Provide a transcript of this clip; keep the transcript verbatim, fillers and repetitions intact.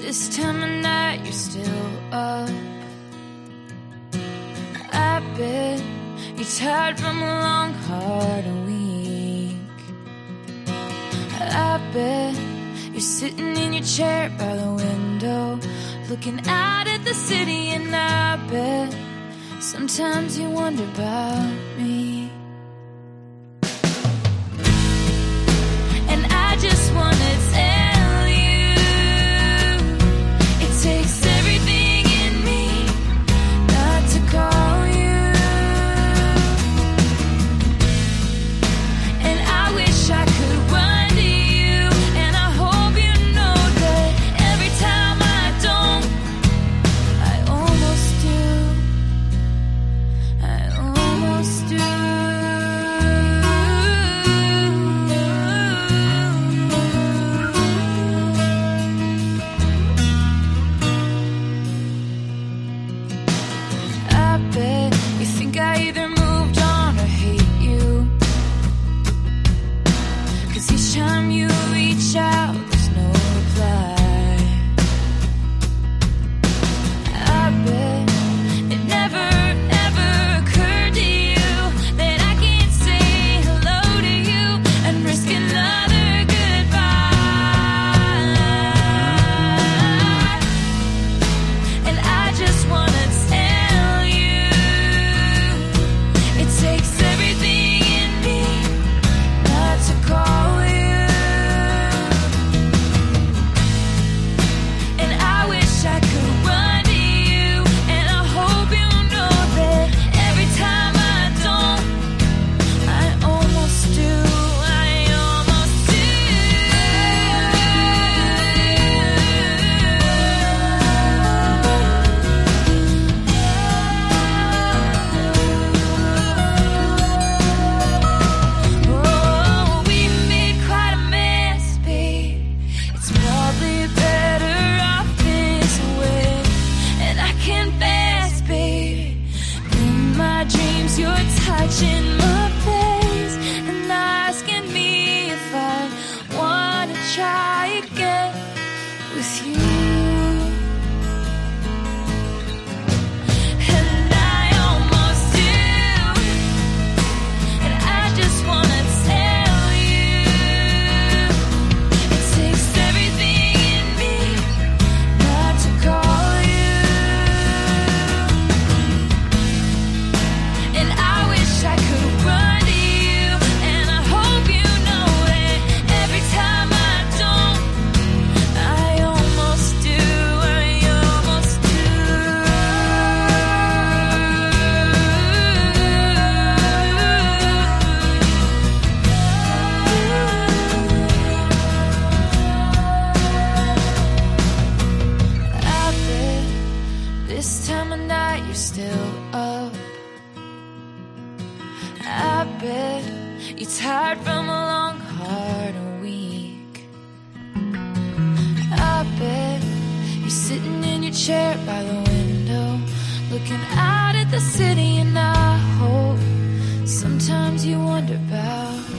This time of night you're still up. I bet you're tired from a long, hard week. I bet you're sitting in your chair by the window, looking out at the city, and I bet sometimes you wonder about me. And I just wanna tell you, it takes everything in me not to call you. And I wish I could run to you, and I hope you know that every time I don't, I almost do. I almost do. I bet you think I either moved on or hate you, 'cause each time you reach out there's no reply. I bet it never ever occurred to you that I can't say hello to you and risk another goodbye. And I just wanna tell you, it takes everything in me not to call you. And I wish I could run to you, and I hope you know that every time I don't, I almost do. I almost do. Oh, we made quite a mess, babe. It's probably better off this way. And I confess, babe, in my dreams you're touching my face and asking me if I wanna try again with you. And I almost do. And I just wanna tell you, it takes everything in me not to call you. And I wish I could run to you, and I hope you know that every time I don't, I almost do. I almost do. I bet this time of night you're still up. I bet you're tired from a long, hard week. I bet you're sitting in your chair by the window, looking out at the city, and I hope sometimes you wonder about